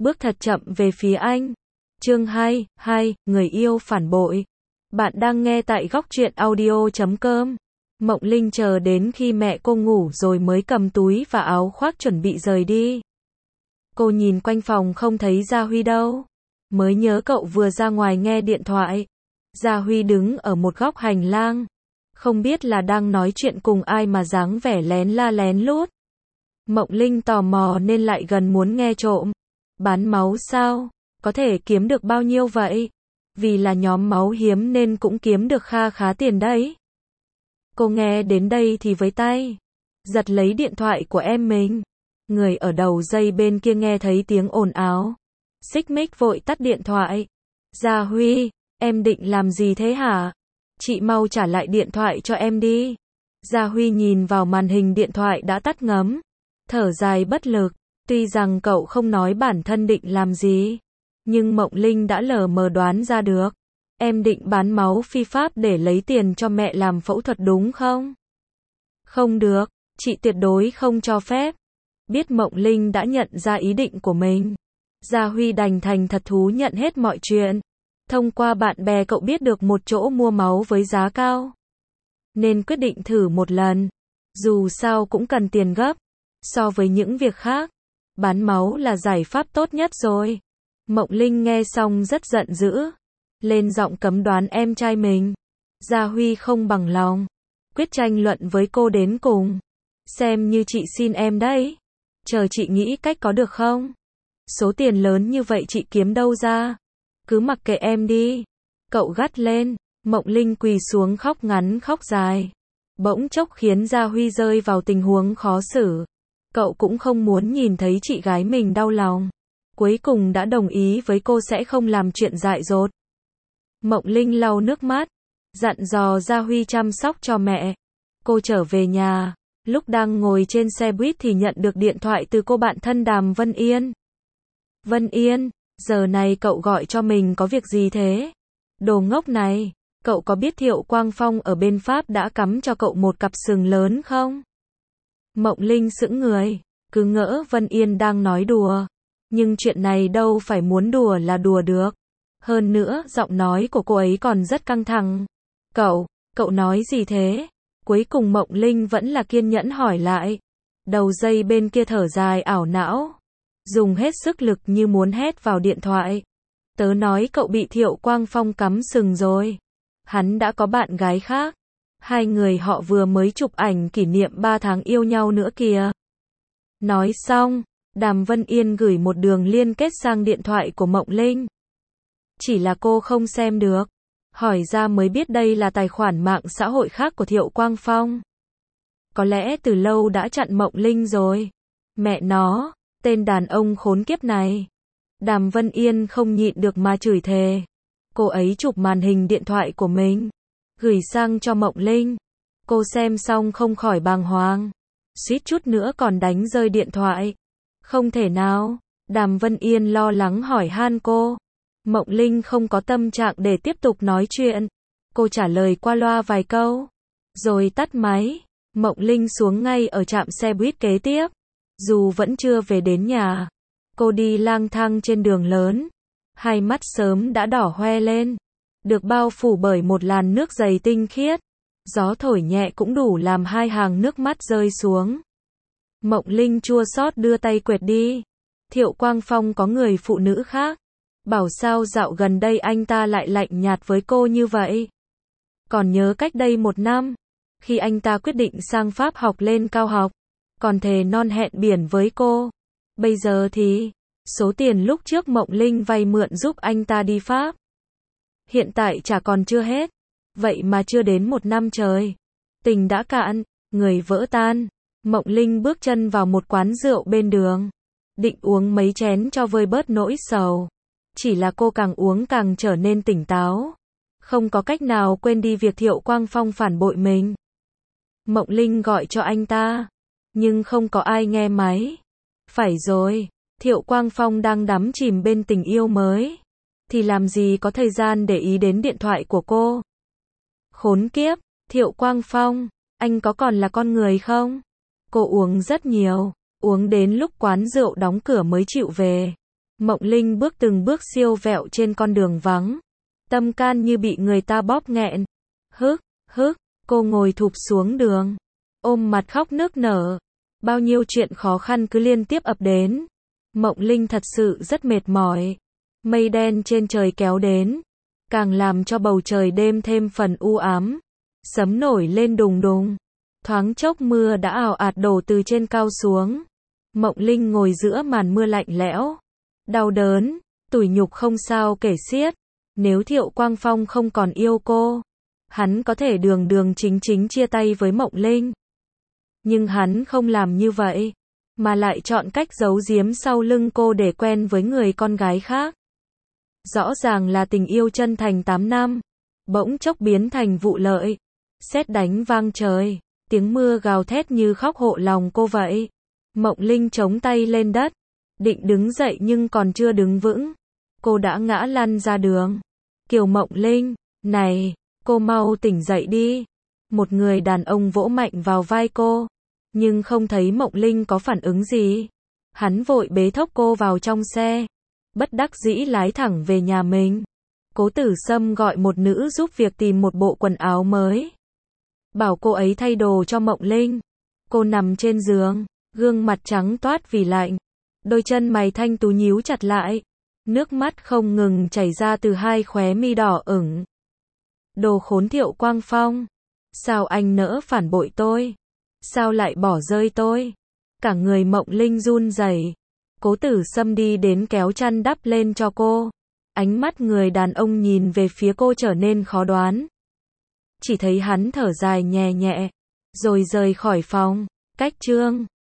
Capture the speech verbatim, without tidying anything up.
bước thật chậm về phía anh. Chương hai, hai, người yêu phản bội. Bạn đang nghe tại góc truyện audio chấm com. Mộng Linh chờ đến khi mẹ cô ngủ rồi mới cầm túi và áo khoác chuẩn bị rời đi. Cô nhìn quanh phòng không thấy Gia Huy đâu. Mới nhớ cậu vừa ra ngoài nghe điện thoại. Gia Huy đứng ở một góc hành lang. Không biết là đang nói chuyện cùng ai mà dáng vẻ lén la lén lút. Mộng Linh tò mò nên lại gần muốn nghe trộm. Bán máu sao? Có thể kiếm được bao nhiêu vậy? Vì là nhóm máu hiếm nên cũng kiếm được kha khá tiền đấy. Cô nghe đến đây thì với tay giật lấy điện thoại của em mình. Người ở đầu dây bên kia nghe thấy tiếng ồn ào, xích mích vội tắt điện thoại. Gia Huy, em định làm gì thế hả? Chị mau trả lại điện thoại cho em đi. Gia Huy nhìn vào màn hình điện thoại đã tắt ngấm, thở dài bất lực. Tuy rằng cậu không nói bản thân định làm gì, nhưng Mộng Linh đã lờ mờ đoán ra được. Em định bán máu phi pháp để lấy tiền cho mẹ làm phẫu thuật đúng không? Không được, chị tuyệt đối không cho phép. Biết Mộng Linh đã nhận ra ý định của mình, Gia Huy đành thành thật thú nhận hết mọi chuyện. Thông qua bạn bè cậu biết được một chỗ mua máu với giá cao, nên quyết định thử một lần. Dù sao cũng cần tiền gấp. So với những việc khác, bán máu là giải pháp tốt nhất rồi. Mộng Linh nghe xong rất giận dữ, lên giọng cấm đoán em trai mình. Gia Huy không bằng lòng, quyết tranh luận với cô đến cùng. Xem như chị xin em đấy. Chờ chị nghĩ cách có được không? Số tiền lớn như vậy chị kiếm đâu ra? Cứ mặc kệ em đi. Cậu gắt lên. Mộng Linh quỳ xuống khóc ngắn khóc dài. Bỗng chốc khiến Gia Huy rơi vào tình huống khó xử. Cậu cũng không muốn nhìn thấy chị gái mình đau lòng. Cuối cùng đã đồng ý với cô sẽ không làm chuyện dại dột. Mộng Linh lau nước mắt, dặn dò Gia Huy chăm sóc cho mẹ. Cô trở về nhà, lúc đang ngồi trên xe buýt thì nhận được điện thoại từ cô bạn thân Đàm Vân Yên. Vân Yên, giờ này cậu gọi cho mình có việc gì thế? Đồ ngốc này, cậu có biết Thiệu Quang Phong ở bên Pháp đã cắm cho cậu một cặp sừng lớn không? Mộng Linh sững người, cứ ngỡ Vân Yên đang nói đùa. Nhưng chuyện này đâu phải muốn đùa là đùa được. Hơn nữa, giọng nói của cô ấy còn rất căng thẳng. Cậu, cậu nói gì thế? Cuối cùng Mộng Linh vẫn là kiên nhẫn hỏi lại. Đầu dây bên kia thở dài ảo não, dùng hết sức lực như muốn hét vào điện thoại. Tớ nói cậu bị Thiệu Quang Phong cắm sừng rồi. Hắn đã có bạn gái khác. Hai người họ vừa mới chụp ảnh kỷ niệm ba tháng yêu nhau nữa kìa. Nói xong, Đàm Vân Yên gửi một đường liên kết sang điện thoại của Mộng Linh. Chỉ là cô không xem được. Hỏi ra mới biết đây là tài khoản mạng xã hội khác của Thiệu Quang Phong. Có lẽ từ lâu đã chặn Mộng Linh rồi. Mẹ nó, tên đàn ông khốn kiếp này. Đàm Vân Yên không nhịn được mà chửi thề. Cô ấy chụp màn hình điện thoại của mình, gửi sang cho Mộng Linh. Cô xem xong không khỏi bàng hoàng, suýt chút nữa còn đánh rơi điện thoại. Không thể nào, Đàm Vân Yên lo lắng hỏi han cô. Mộng Linh không có tâm trạng để tiếp tục nói chuyện. Cô trả lời qua loa vài câu, rồi tắt máy. Mộng Linh xuống ngay ở trạm xe buýt kế tiếp. Dù vẫn chưa về đến nhà, cô đi lang thang trên đường lớn. Hai mắt sớm đã đỏ hoe lên, được bao phủ bởi một làn nước dày tinh khiết. Gió thổi nhẹ cũng đủ làm hai hàng nước mắt rơi xuống. Mộng Linh chua xót đưa tay quệt đi. Thiệu Quang Phong có người phụ nữ khác. Bảo sao dạo gần đây anh ta lại lạnh nhạt với cô như vậy. Còn nhớ cách đây một năm, khi anh ta quyết định sang Pháp học lên cao học, còn thề non hẹn biển với cô. Bây giờ thì, số tiền lúc trước Mộng Linh vay mượn giúp anh ta đi Pháp, hiện tại trả còn chưa hết. Vậy mà chưa đến một năm trời, tình đã cạn, người vỡ tan. Mộng Linh bước chân vào một quán rượu bên đường, định uống mấy chén cho vơi bớt nỗi sầu. Chỉ là cô càng uống càng trở nên tỉnh táo, không có cách nào quên đi việc Thiệu Quang Phong phản bội mình. Mộng Linh gọi cho anh ta, nhưng không có ai nghe máy. Phải rồi, Thiệu Quang Phong đang đắm chìm bên tình yêu mới, thì làm gì có thời gian để ý đến điện thoại của cô. Khốn kiếp, Thiệu Quang Phong, anh có còn là con người không? Cô uống rất nhiều, uống đến lúc quán rượu đóng cửa mới chịu về. Mộng Linh bước từng bước siêu vẹo trên con đường vắng. Tâm can như bị người ta bóp nghẹn. Hức, hức, cô ngồi thụp xuống đường. Ôm mặt khóc nức nở. Bao nhiêu chuyện khó khăn cứ liên tiếp ập đến. Mộng Linh thật sự rất mệt mỏi. Mây đen trên trời kéo đến. Càng làm cho bầu trời đêm thêm phần u ám. Sấm nổi lên đùng đùng. Thoáng chốc mưa đã ào ạt đổ từ trên cao xuống. Mộng Linh ngồi giữa màn mưa lạnh lẽo. Đau đớn, tủi nhục không sao kể xiết. Nếu Thiệu Quang Phong không còn yêu cô, hắn có thể đường đường chính chính chia tay với Mộng Linh. Nhưng hắn không làm như vậy, mà lại chọn cách giấu giếm sau lưng cô để quen với người con gái khác. Rõ ràng là tình yêu chân thành tám năm, bỗng chốc biến thành vụ lợi. Sét đánh vang trời, tiếng mưa gào thét như khóc hộ lòng cô vậy. Mộng Linh chống tay lên đất, định đứng dậy nhưng còn chưa đứng vững, cô đã ngã lăn ra đường. Kiều Mộng Linh, này, cô mau tỉnh dậy đi. Một người đàn ông vỗ mạnh vào vai cô, nhưng không thấy Mộng Linh có phản ứng gì. Hắn vội bế thốc cô vào trong xe, bất đắc dĩ lái thẳng về nhà mình. Cố Tử Sâm gọi một nữ giúp việc tìm một bộ quần áo mới, bảo cô ấy thay đồ cho Mộng Linh. Cô nằm trên giường, gương mặt trắng toát vì lạnh, đôi chân mày thanh tú nhíu chặt lại, nước mắt không ngừng chảy ra từ hai khóe mi đỏ ửng. Đồ khốn Thiệu Quang Phong, sao anh nỡ phản bội tôi? Sao lại bỏ rơi tôi? Cả người Mộng Linh run rẩy. Cố Tử Sâm đi đến kéo chăn đắp lên cho cô. Ánh mắt người đàn ông nhìn về phía cô trở nên khó đoán. Chỉ thấy hắn thở dài nhẹ nhẹ, rồi rời khỏi phòng. Cách chương